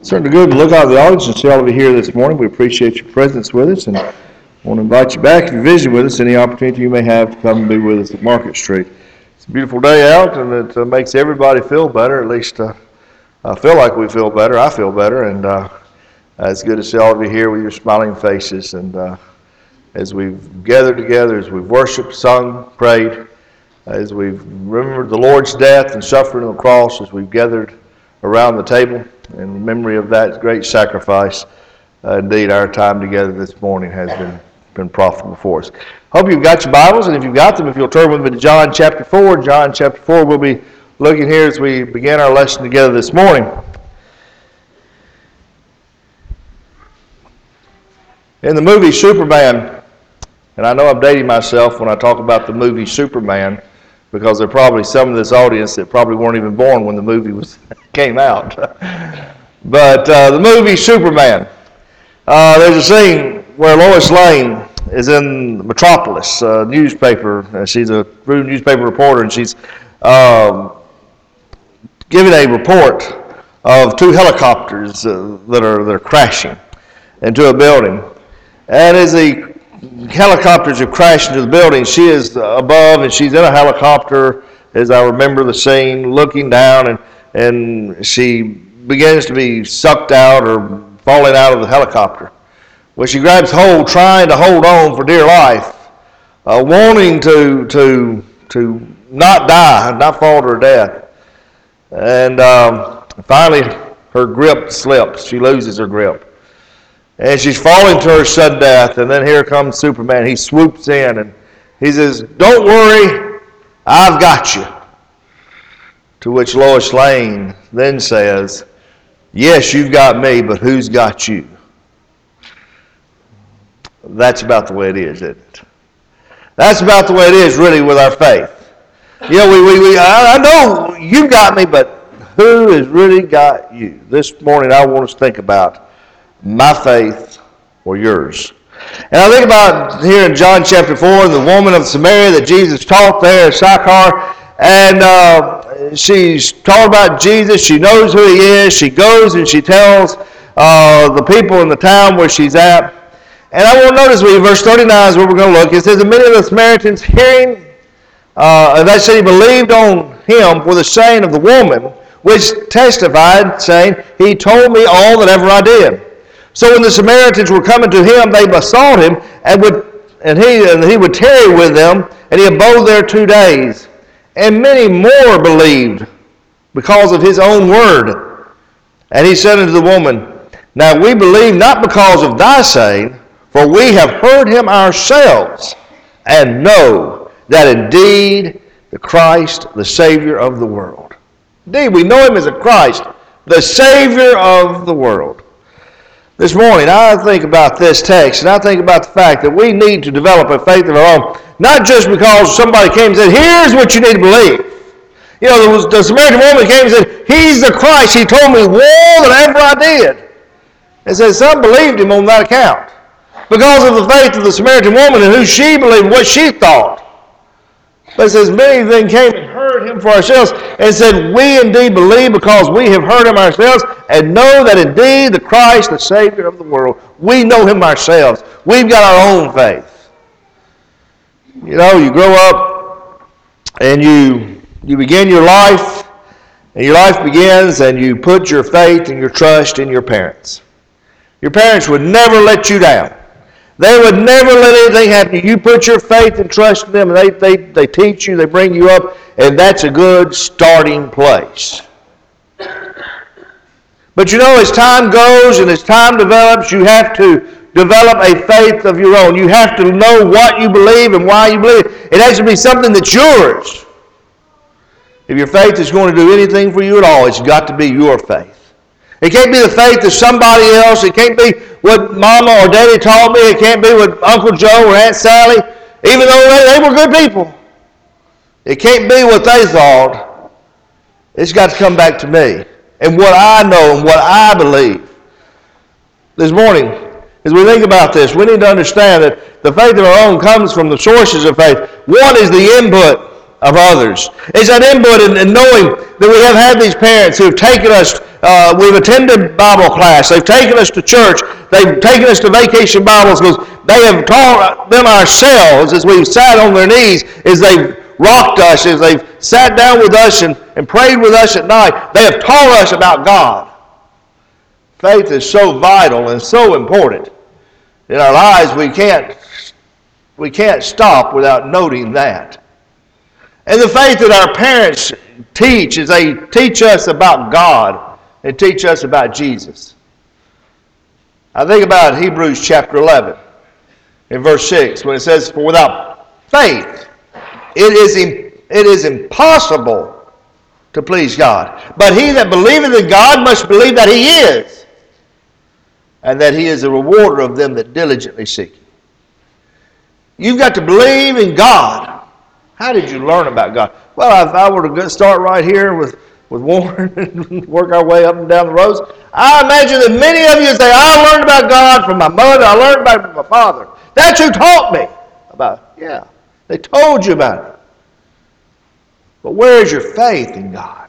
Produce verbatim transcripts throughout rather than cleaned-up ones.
Certainly good to look out of the audience and see all of you here this morning. We appreciate your presence with us and want to invite you back if you visit with us, any opportunity you may have to come and be with us at Market Street. It's a beautiful day out, and it uh, makes everybody feel better. At least uh, I feel like we feel better. I feel better, and uh, it's good to see all of you here with your smiling faces. And uh, as we've gathered together, as we've worshiped, sung, prayed, as we've remembered the Lord's death and suffering on the cross, as we've gathered around the table in memory of that great sacrifice, uh, indeed our time together this morning has been, been profitable for us. Hope you've got your Bibles, and if you've got them, if you'll turn with me to John chapter four. John chapter four, we'll be looking here as we begin our lesson together this morning. In the movie Superman, and I know I'm dating myself when I talk about the movie Superman, because there are probably some of this audience that probably weren't even born when the movie was came out. But uh, the movie Superman, uh, there's a scene where Lois Lane is in Metropolis, a newspaper. Uh, she's a newspaper reporter, and she's um, giving a report of two helicopters uh, that are they're crashing into a building. And as the helicopters have crashed into the building, she is above, and she's in a helicopter, as I remember the scene, looking down, and, and she begins to be sucked out or falling out of the helicopter. Well, she grabs hold, trying to hold on for dear life, uh, wanting to, to, to not die, not fall to her death. And um, finally, her grip slips. She loses her grip. And she's falling to her sudden death, and then here comes Superman. He swoops in, and he says, "Don't worry, I've got you." To which Lois Lane then says, "Yes, you've got me, but who's got you?" That's about the way it is, isn't it? That's about the way it is, really, with our faith. You know, we, we, we I, I know you got me, but who has really got you? This morning, I want us to think about my faith or yours. And I think about here in John chapter four, the woman of Samaria that Jesus taught there at Sychar, and uh, she's taught about Jesus. She knows who he is. She goes and she tells uh, the people in the town where she's at. And I want to notice with you, verse thirty-nine is where we're going to look. It says, "And many of the Samaritans hearing, uh, that said he believed on him for the saying of the woman, which testified, saying, He told me all that ever I did. So when the Samaritans were coming to him, they besought him, and would and he and he would tarry with them, and he abode there two days. And many more believed because of his own word. And he said unto the woman, Now we believe not because of thy saying, for we have heard him ourselves, and know that indeed the Christ, the Savior of the world." Indeed, we know him as a Christ, the Savior of the world. This morning, I think about this text, and I think about the fact that we need to develop a faith of our own, not just because somebody came and said, "Here's what you need to believe." You know, there was, the Samaritan woman came and said, "He's the Christ. He told me all that ever I did." And said some believed him on that account, because of the faith of the Samaritan woman and who she believed, what she thought. But it says, many then came and heard him for ourselves, and said, "We indeed believe because we have heard him ourselves, and know that indeed the Christ, the Savior of the world." We know him ourselves. We've got our own faith. You know, you grow up, and you you begin your life, and your life begins, and you put your faith and your trust in your parents. Your parents would never let you down. They would never let anything happen to you. You put your faith and trust in them, and they, they, they teach you, they bring you up, and that's a good starting place. But you know, as time goes and as time develops, you have to develop a faith of your own. You have to know what you believe and why you believe it. It has to be something that's yours. If your faith is going to do anything for you at all, it's got to be your faith. It can't be the faith of somebody else. It can't be what Mama or Daddy taught me. It can't be what Uncle Joe or Aunt Sally, even though they, they were good people. It can't be what they thought. It's got to come back to me and what I know and what I believe. This morning, as we think about this, we need to understand that the faith of our own comes from the sources of faith. One is the input of others. It's that input in, in knowing that we have had these parents who have taken us uh, we've attended Bible class. They've taken us to church. They've taken us to Vacation Bible Schools. They have taught them ourselves as we've sat on their knees, as they've rocked us, as they've sat down with us and, and prayed with us at night. They have taught us about God. Faith is so vital and so important in our lives, we can't, we can't stop without noting that. And the faith that our parents teach is they teach us about God and teach us about Jesus. I think about Hebrews chapter eleven in verse six when it says, "For without faith it is, it is impossible to please God. But he that believeth in God must believe that he is, and that he is a rewarder of them that diligently seek him." You've got to believe in God. How did you learn about God? Well, if I were to start right here with, with Warren and work our way up and down the rows, I imagine that many of you say, I learned about God from my mother, I learned about it from my father. That's who taught me about it. Yeah, they told you about it. But where is your faith in God?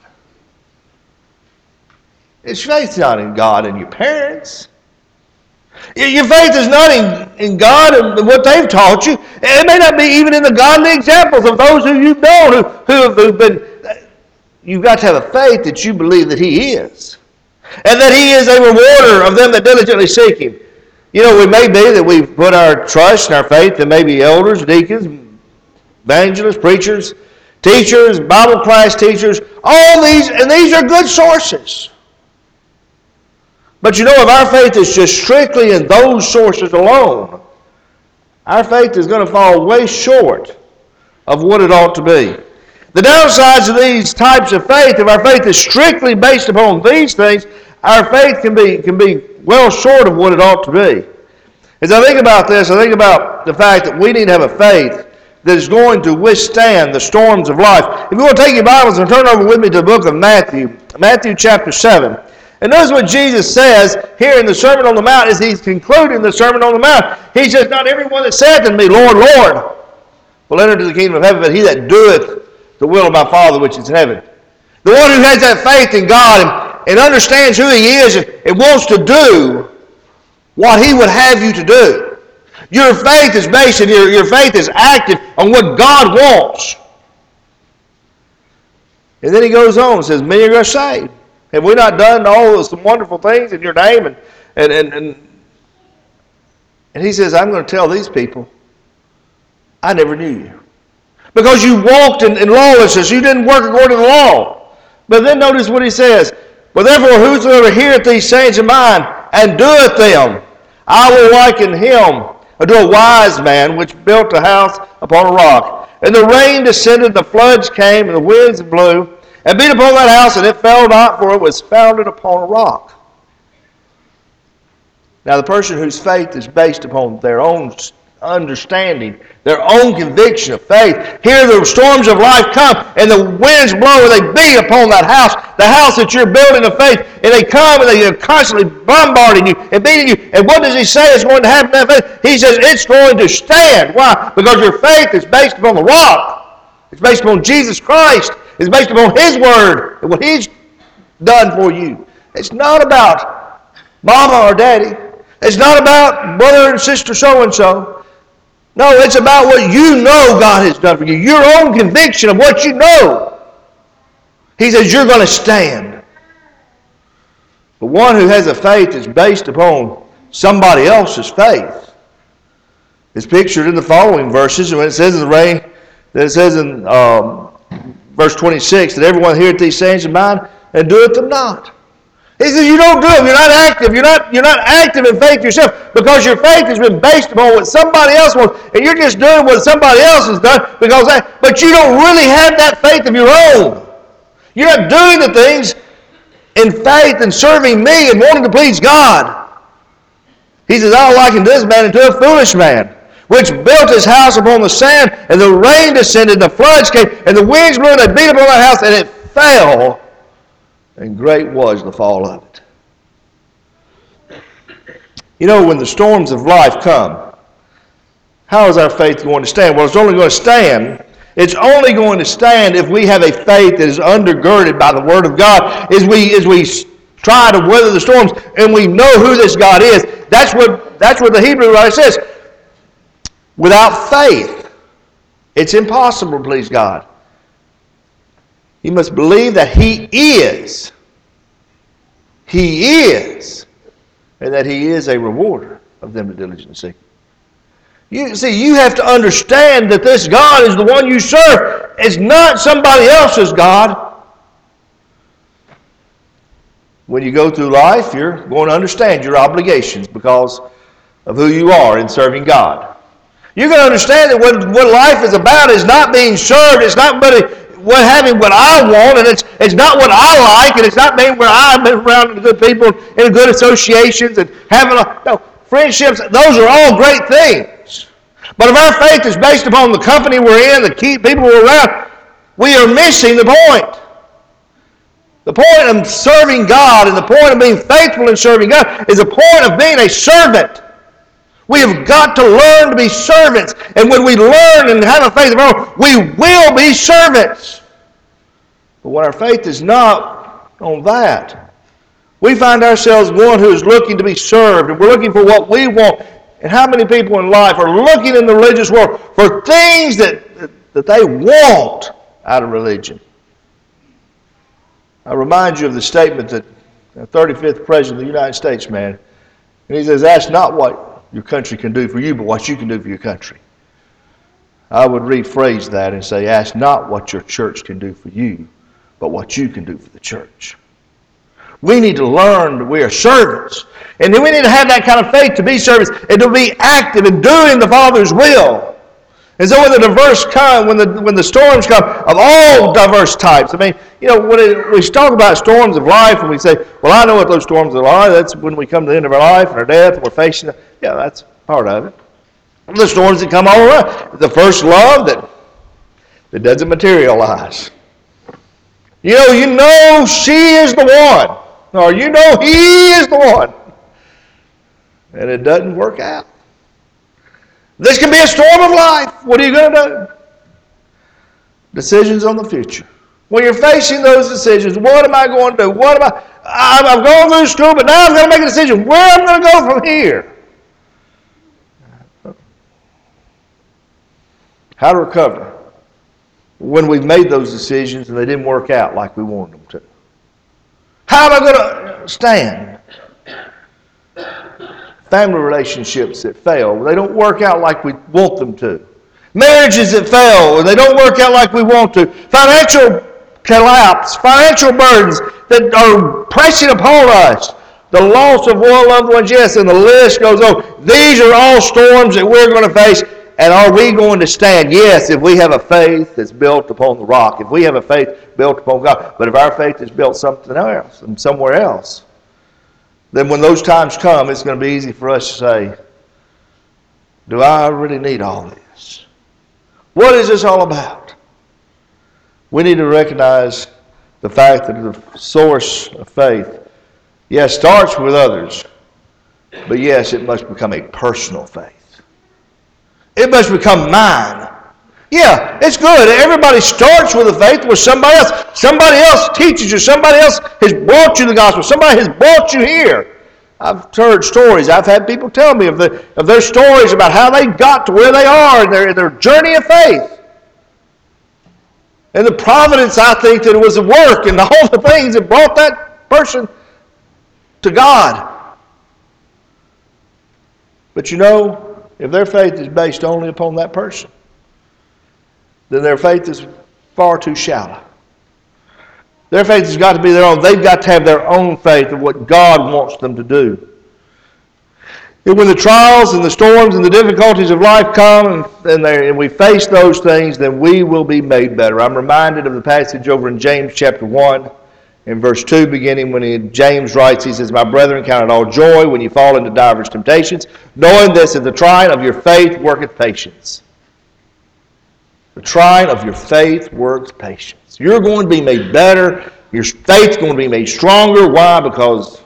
It's faith not in God and your parents. Your faith is not in, in God and what they've taught you. It may not be even in the godly examples of those who you've known, who, who have who've been. You've got to have a faith that you believe that he is. And that he is a rewarder of them that diligently seek him. You know, it may be that we've put our trust and our faith in maybe elders, deacons, evangelists, preachers, teachers, Bible class teachers. All these, and these are good sources. But you know, if our faith is just strictly in those sources alone, our faith is going to fall way short of what it ought to be. The downsides of these types of faith, if our faith is strictly based upon these things, our faith can be, can be well short of what it ought to be. As I think about this, I think about the fact that we need to have a faith that is going to withstand the storms of life. If you want to take your Bibles and turn over with me to the book of Matthew, Matthew chapter seven. And notice what Jesus says here in the Sermon on the Mount as he's concluding the Sermon on the Mount. He says, "Not everyone that saith unto me, Lord, Lord, will enter into the kingdom of heaven, but he that doeth the will of my Father which is in heaven." The one who has that faith in God and, and understands who he is and, and wants to do what he would have you to do. Your faith is based and your, your faith is active on what God wants. And then he goes on and says, "Many are saved. Have we not done all those wonderful things in your name?" And, and, and, and, and he says, "I'm going to tell these people, I never knew you. Because you walked in, in lawlessness. You didn't work according to the law." But then notice what he says. "But therefore whosoever heareth these sayings of mine, and doeth them, I will liken him unto a wise man which built a house upon a rock. And the rain descended, and the floods came, and the winds blew, and beat upon that house, and it fell not, for it was founded upon a rock." Now the person whose faith is based upon their own understanding, their own conviction of faith, here the storms of life come, and the winds blow, and they beat upon that house, the house that you're building of faith, and they come, and they are constantly bombarding you and beating you. And what does he say is going to happen to that faith? He says it's going to stand. Why? Because your faith is based upon the rock. It's based upon Jesus Christ. It's based upon his word and what he's done for you. It's not about mama or daddy. It's not about brother and sister so-and-so. No, it's about what you know God has done for you. Your own conviction of what you know. He says you're going to stand. But one who has a faith that's based upon somebody else's faith is pictured in the following verses. And when it says in the rain, that it says in um, verse twenty-six, that everyone heareth these sayings of mine and doeth them not. He says you don't do them. You're not active. You're not, you're not active in faith yourself because your faith has been based upon what somebody else wants, and you're just doing what somebody else has done because that, but you don't really have that faith of your own. You're not doing the things in faith and serving me and wanting to please God. He says, "I'll liken this man unto a foolish man, which built his house upon the sand, and the rain descended, and the floods came, and the winds blew, and they beat upon that house, and it fell, and great was the fall of it." You know, when the storms of life come, how is our faith going to stand? Well, it's only going to stand. It's only going to stand if we have a faith that is undergirded by the Word of God. As we, as we try to weather the storms, and we know who this God is. That's what, that's what the Hebrew writer says. Without faith, it's impossible to please God. You must believe that He is. He is. And that He is a rewarder of them that diligently seek Him. You see, you have to understand that this God is the one you serve. It's not somebody else's God. When you go through life, you're going to understand your obligations because of who you are in serving God. You're going to understand that what, what life is about is not being served. It's not what having what I want, and it's it's not what I like, and it's not being where I'm around good people in good associations and having a, no friendships. Those are all great things. But if our faith is based upon the company we're in, the key people we're around, we are missing the point. The point of serving God and the point of being faithful in serving God is the point of being a servant. We have got to learn to be servants. And when we learn and have a faith of our own, we will be servants. But when our faith is not on that, we find ourselves one who is looking to be served, and we're looking for what we want. And how many people in life are looking in the religious world for things that, that they want out of religion? I remind you of the statement that the thirty-fifth President of the United States made. And he says, ask not what your country can do for you, but what you can do for your country. I would rephrase that and say, ask not what your church can do for you, but what you can do for the church. We need to learn that we are servants. And then we need to have that kind of faith to be servants and to be active in doing the Father's will. And so when the diverse come, when the when the storms come of all diverse types, I mean, you know, when it, we talk about storms of life and we say, well, I know what those storms are. That's when we come to the end of our life and our death and we're facing it. Yeah, that's part of it. The storms that come all around. The first love that, that doesn't materialize. You know, you know she is the one. Or you know he is the one. And it doesn't work out. This can be a storm of life. What are you going to do? Decisions on the future. When you're facing those decisions, what am I going to do? What am I? I've gone through school, but now I'm going to make a decision. Where am I going to go from here? How to recover when we've made those decisions and they didn't work out like we wanted them to. How am I going to stand? Family relationships that fail, they don't work out like we want them to. Marriages that fail, they don't work out like we want to. Financial collapse, financial burdens that are pressing upon us. The loss of one loved one, yes, and the list goes on. These are all storms that we're going to face. And are we going to stand? Yes, if we have a faith that's built upon the rock. If we have a faith built upon God. But if our faith is built something else and somewhere else, then when those times come, it's going to be easy for us to say, do I really need all this? What is this all about? We need to recognize the fact that the source of faith, yes, starts with others, but yes, it must become a personal faith. It must become mine. Yeah, it's good. Everybody starts with a faith with somebody else. Somebody else teaches you. Somebody else has brought you the gospel. Somebody has brought you here. I've heard stories. I've had people tell me of, the, of their stories about how they got to where they are in their, in their journey of faith. And the providence, I think, that it was the work and all the things that brought that person to God. But you know, if their faith is based only upon that person, then their faith is far too shallow. Their faith has got to be their own. They've got to have their own faith of what God wants them to do. And when the trials and the storms and the difficulties of life come and, and, and we face those things, then we will be made better. I'm reminded of the passage over in James chapter one. In verse two, beginning, when he, James writes, he says, my brethren, count it all joy when you fall into divers temptations, knowing this, that the trying of your faith worketh patience. The trying of your faith works patience. You're going to be made better. Your faith's going to be made stronger. Why? Because,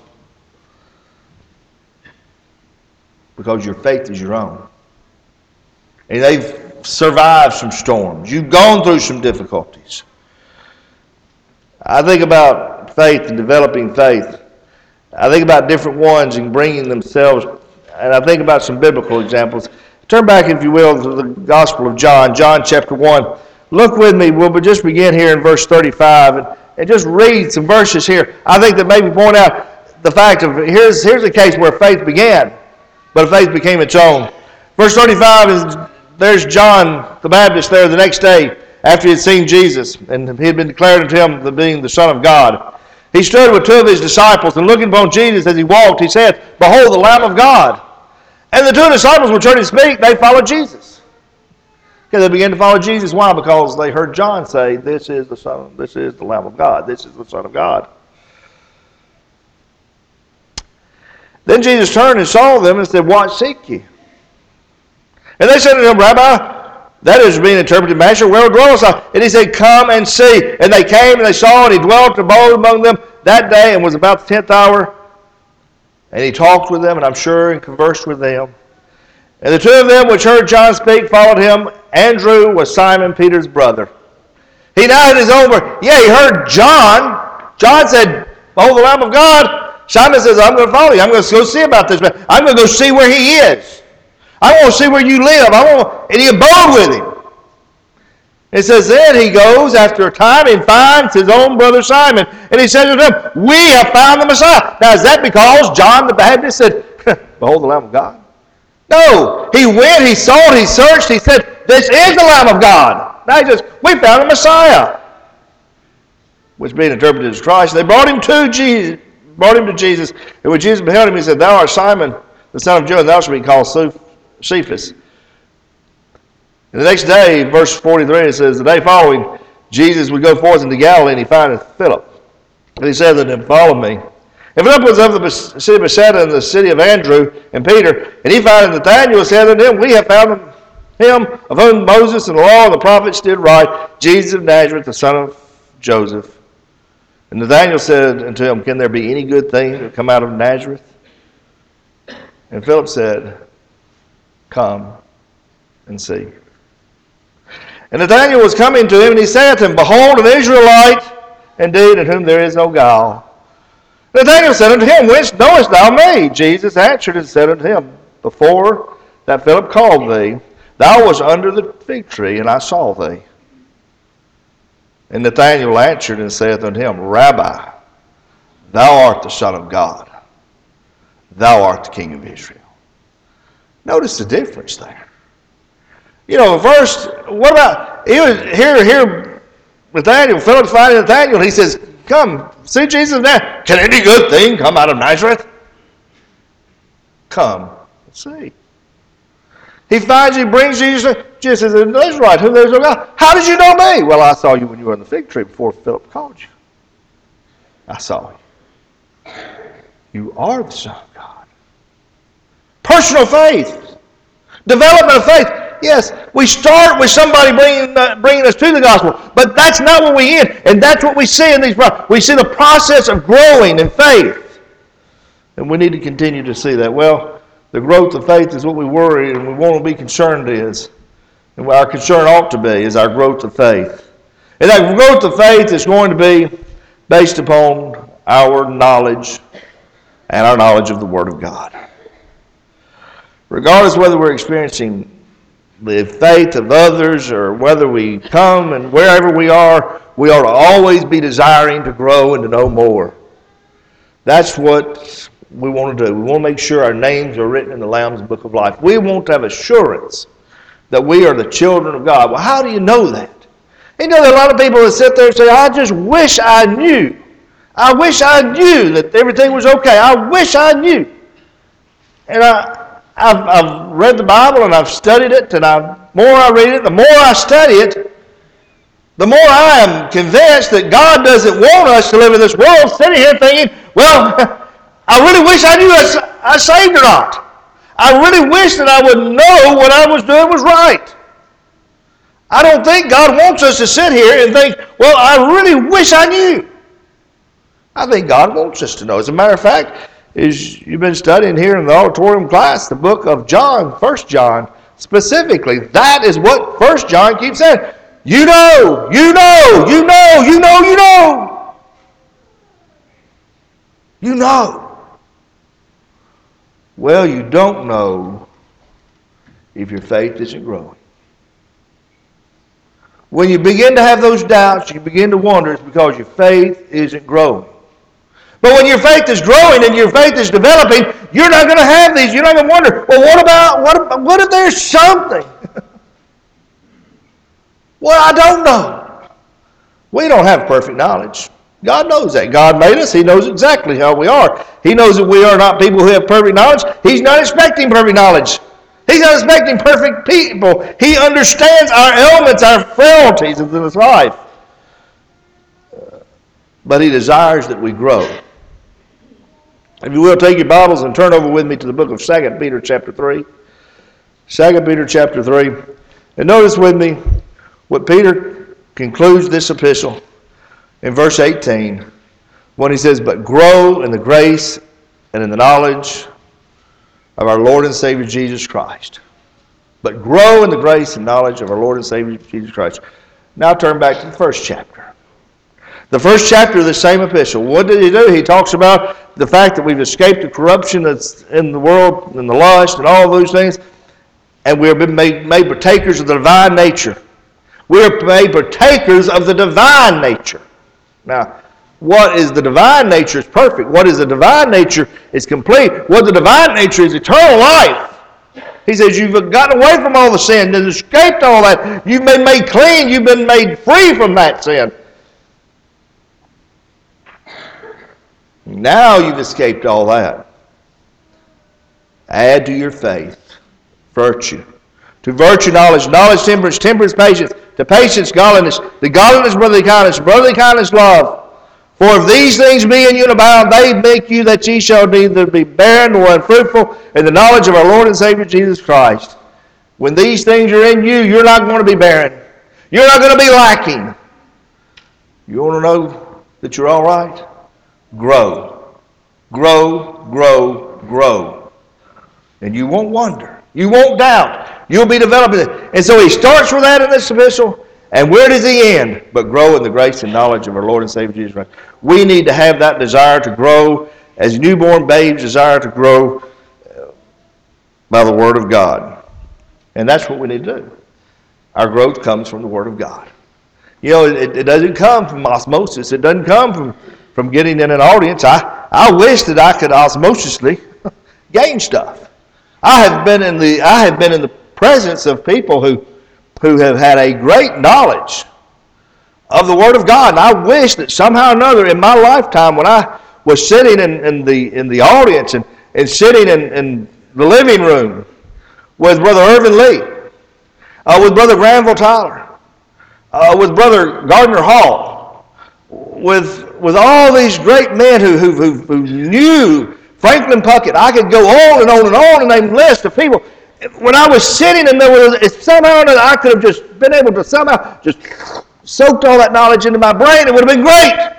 because your faith is your own. And they've survived some storms. You've gone through some difficulties. I think about faith and developing faith. I think about different ones and bringing themselves, and I think about some biblical examples. Turn back, if you will, to the Gospel of John, John chapter one. Look with me. We'll just begin here in verse thirty-five and, and just read some verses here. I think that maybe point out the fact of, here's, here's a case where faith began, but faith became its own. Verse thirty-five is, there's John the Baptist there the next day after he had seen Jesus, and he had been declared unto him the being the Son of God. He stood with two of his disciples, and looking upon Jesus as he walked, he said, Behold, the Lamb of God. And the two disciples were turning to speak. They followed Jesus. Okay, they began to follow Jesus. Why? Because they heard John say, This is the Son, this is the Lamb of God. This is the Son of God. Then Jesus turned and saw them and said, What seek ye? And they said to him, Rabbi, that is being interpreted, Master, where dwellest thou? And he said, Come and see. And they came and they saw, and he dwelt abode among them that day, and was about the tenth hour. And he talked with them, and I'm sure, and conversed with them. And the two of them which heard John speak followed him. Andrew was Simon Peter's brother. He now had his own word. Yeah, he heard John. John said, Behold the Lamb of God. Simon says, I'm going to follow you. I'm going to go see about this man. I'm going to go see where he is. I want to see where you live. I want, and he abode with him. It says, then he goes after a time and finds his own brother Simon. And he says to them, We have found the Messiah. Now, is that because John the Baptist said, Behold the Lamb of God? No. He went, he sought, he searched, he said, This is the Lamb of God. Now he says, We found the Messiah. Which being interpreted as Christ. They brought him to Jesus. Brought him to Jesus. And when Jesus beheld him, he said, Thou art Simon, the son of John, thou shalt be called Cephas. And the next day, verse forty-three, it says, The day following, Jesus would go forth into Galilee, and he findeth Philip. And he said unto him, Follow me. And Philip was of the city of Bethsaida, and the city of Andrew and Peter. And he found Nathanael, said unto him, We have found him of whom Moses and the law and the prophets did write, Jesus of Nazareth, the son of Joseph. And Nathanael said unto him, Can there be any good thing that come out of Nazareth? And Philip said, Come and see. And Nathanael was coming to him, and he said to him, Behold, an Israelite, indeed, in whom there is no guile. Nathanael said unto him, Whence knowest thou me? Jesus answered and said unto him, Before that Philip called thee, thou wast under the fig tree, and I saw thee. And Nathanael answered and saith unto him, Rabbi, thou art the Son of God. Thou art the King of Israel. Notice the difference there. You know, first, what about, he was here, here, Nathanael, Philip's finding Nathanael, he says, Come, see Jesus now. Can any good thing come out of Nazareth? Come, see. He finds, he brings Jesus, Jesus is an Israelite, whom there is no God. How did you know me? Well, I saw you when you were on the fig tree before Philip called you. I saw you. You are the Son of God. Personal faith. Development of faith. Yes, we start with somebody bringing, uh, bringing us to the gospel, but that's not where we end. And that's what we see in these problems. We see the process of growing in faith. And we need to continue to see that. Well, the growth of faith is what we worry and we want to be concerned is. And what our concern ought to be is our growth of faith. And that growth of faith is going to be based upon our knowledge and our knowledge of the Word of God. Regardless of whether we're experiencing the faith of others or whether we come and wherever we are, we ought to always be desiring to grow and to know more. That's what we want to do. We want to make sure our names are written in the Lamb's Book of Life. We want to have assurance that we are the children of God. Well, how do you know that? You know, there are a lot of people that sit there and say, I just wish I knew. I wish I knew that everything was okay. I wish I knew. And I... I've, I've read the Bible and I've studied it, and the more I read it, the more I study it, the more I am convinced that God doesn't want us to live in this world sitting here thinking, well, I really wish I knew I, I saved or not. I really wish that I would know what I was doing was right. I don't think God wants us to sit here and think, well, I really wish I knew. I think God wants us to know. As a matter of fact, is you've been studying here in the auditorium class, the book of John, First John, specifically. That is what First John keeps saying. You know, you know, you know, you know, you know. You know. Well, you don't know if your faith isn't growing. When you begin to have those doubts, you begin to wonder, it's because your faith isn't growing. But when your faith is growing and your faith is developing, you're not going to have these. You're not going to wonder, well, what about, what, about, what if there's something? Well, I don't know. We don't have perfect knowledge. God knows that. God made us. He knows exactly how we are. He knows that we are not people who have perfect knowledge. He's not expecting perfect knowledge. He's not expecting perfect people. He understands our ailments, our frailties in this life. But He desires that we grow. If you will, take your Bibles and turn over with me to the book of Second Peter chapter three. Second Peter chapter three. And notice with me what Peter concludes this epistle in verse eighteen when he says, but grow in the grace and in the knowledge of our Lord and Savior Jesus Christ. But grow in the grace and knowledge of our Lord and Savior Jesus Christ. Now turn back to the first chapter. The first chapter of the same epistle. What did he do? He talks about the fact that we've escaped the corruption that's in the world and the lust and all those things. And we have been made, made partakers of the divine nature. We are made partakers of the divine nature. Now, what is the divine nature is perfect. What is the divine nature is complete. What the divine nature is eternal life. He says you've gotten away from all the sin. You've escaped all that. You've been made clean. You've been made free from that sin. Now you've escaped all that. Add to your faith virtue. To virtue, knowledge. Knowledge, temperance. Temperance, patience. To patience, godliness. To godliness, brotherly kindness. Brotherly kindness, love. For if these things be in you and abound, they make you that ye shall neither be barren nor unfruitful in the knowledge of our Lord and Savior Jesus Christ. When these things are in you, you're not going to be barren. You're not going to be lacking. You want to know that you're all right? Grow. Grow, grow, grow. And you won't wonder. You won't doubt. You'll be developing it. And so he starts with that in this epistle. And where does he end? But grow in the grace and knowledge of our Lord and Savior Jesus Christ. We need to have that desire to grow as newborn babes desire to grow by the Word of God. And that's what we need to do. Our growth comes from the Word of God. You know, it, it doesn't come from osmosis. It doesn't come from, from getting in an audience. I, I wish that I could osmosisly gain stuff. I have been in the I have been in the presence of people who who have had a great knowledge of the Word of God. And I wish that somehow or another in my lifetime when I was sitting in, in the in the audience and, and sitting in, in the living room with Brother Irvin Lee, uh, with Brother Granville Tyler, uh, with Brother Gardner Hall, with with all these great men who, who, who, who knew Franklin Puckett. I could go on and on and on and name lists of people. When I was sitting and there was somehow or another, I could have just been able to somehow just soaked all that knowledge into my brain. It would have been great.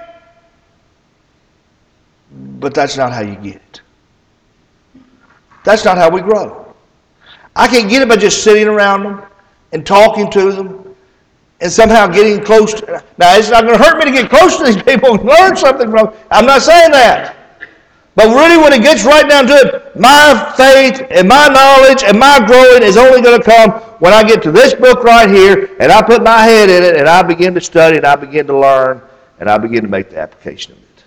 But that's not how you get it. That's not how we grow. I can't get it by just sitting around them and talking to them and somehow getting close to. Now, it's not going to hurt me to get close to these people and learn something from them. I'm not saying that. But really, when it gets right down to it, my faith and my knowledge and my growing is only going to come when I get to this book right here and I put my head in it and I begin to study and I begin to learn and I begin to make the application of it.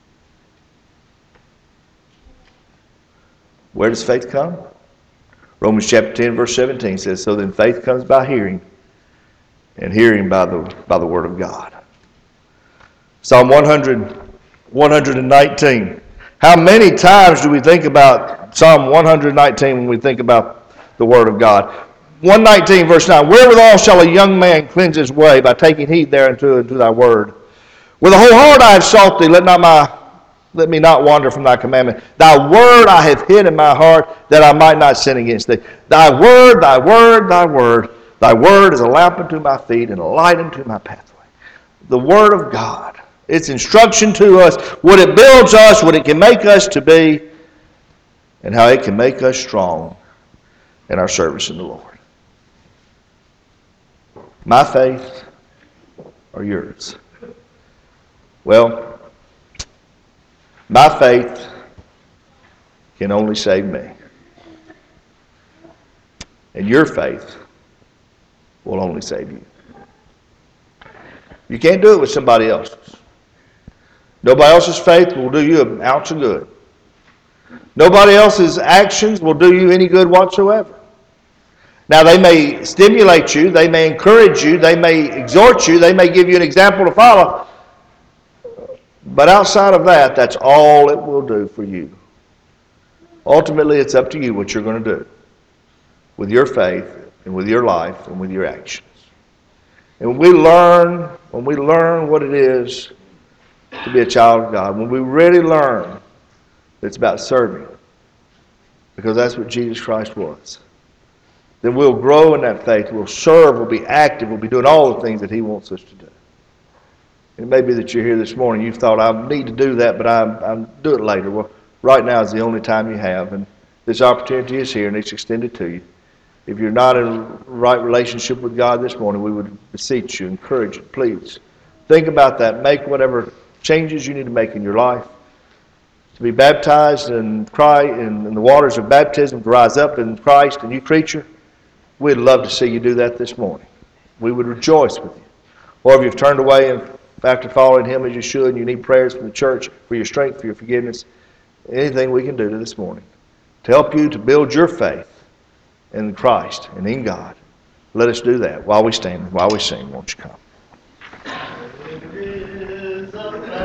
Where does faith come? Romans chapter ten, verse seventeen says, so then faith comes by hearing, and hearing by the, by the Word of God. Psalm one hundred, one nineteen. How many times do we think about Psalm one nineteen when we think about the Word of God? one nineteen verse nine, wherewithal shall a young man cleanse his way? By taking heed thereunto unto thy word. With a whole heart I have sought thee, let not my let me not wander from thy commandment. Thy word I have hid in my heart, that I might not sin against thee. Thy word, thy word, thy word. Thy word is a lamp unto my feet and a light unto my pathway. The Word of God. Its instruction to us, what it builds us, what it can make us to be, and how it can make us strong in our service in the Lord. My faith or yours? Well, my faith can only save me. And your faith will only save you. You can't do it with somebody else's. Nobody else's faith will do you an ounce of good. Nobody else's actions will do you any good whatsoever. Now, they may stimulate you, they may encourage you, they may exhort you, they may give you an example to follow. But outside of that, that's all it will do for you. Ultimately, it's up to you what you're going to do with your faith and with your life and with your actions. And when we learn, when we learn what it is to be a child of God, when we really learn that it's about serving, because that's what Jesus Christ was, then we'll grow in that faith. We'll serve. We'll be active. We'll be doing all the things that He wants us to do. It may be that you're here this morning. You've thought, I need to do that, but I'm, I'm do it later. Well, right now is the only time you have, and this opportunity is here, and it's extended to you. If you're not in a right relationship with God this morning, we would beseech you, encourage you, please. Think about that. Make whatever changes you need to make in your life. To be baptized and cry in, in the waters of baptism, to rise up in Christ, a new creature. We'd love to see you do that this morning. We would rejoice with you. Or if you've turned away and after following Him as you should, and you need prayers from the church for your strength, for your forgiveness, anything we can do to this morning to help you to build your faith in Christ and in God, let us do that while we stand, while we sing. Won't you come?